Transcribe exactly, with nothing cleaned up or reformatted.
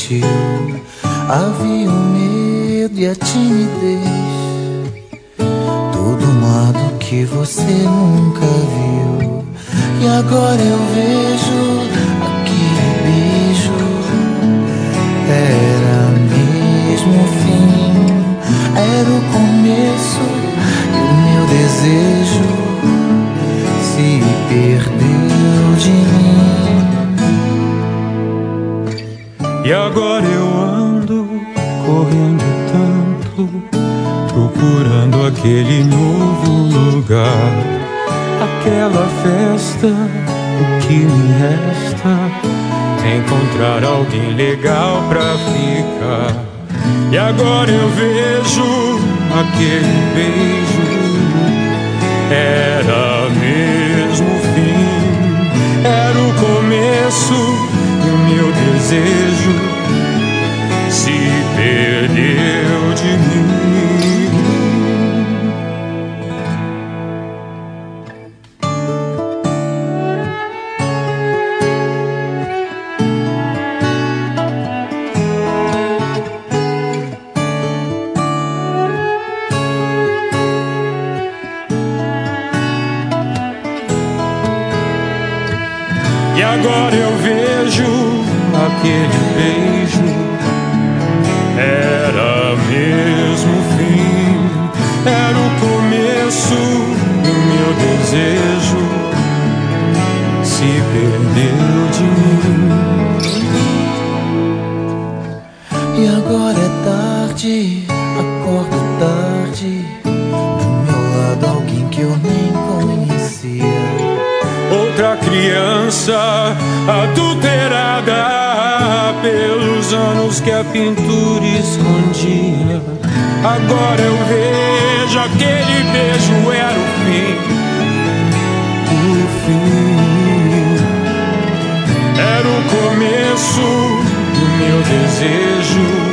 sentiu. Havia o medo e a timidez, tudo um lado que você nunca viu. E agora eu vejo aquele beijo, era mesmo o fim, era o começo e o meu desejo se perdeu de mim. E agora eu ando correndo tanto, procurando aquele novo lugar, aquela festa. O que me resta é encontrar alguém legal pra ficar. E agora eu vejo aquele beijo, era mesmo o fim, era o começo e o meu desejo se perdeu de mim. E agora eu vejo aquele beijo, era mesmo o fim, era o começo e o meu desejo se perdeu de mim. E agora é tarde, acordo tarde, do meu lado alguém que eu nem conhecia. Outra criança adulterada pelos anos que a pintura escondia. Agora eu vejo aquele beijo era o fim, o fim, era o começo do meu desejo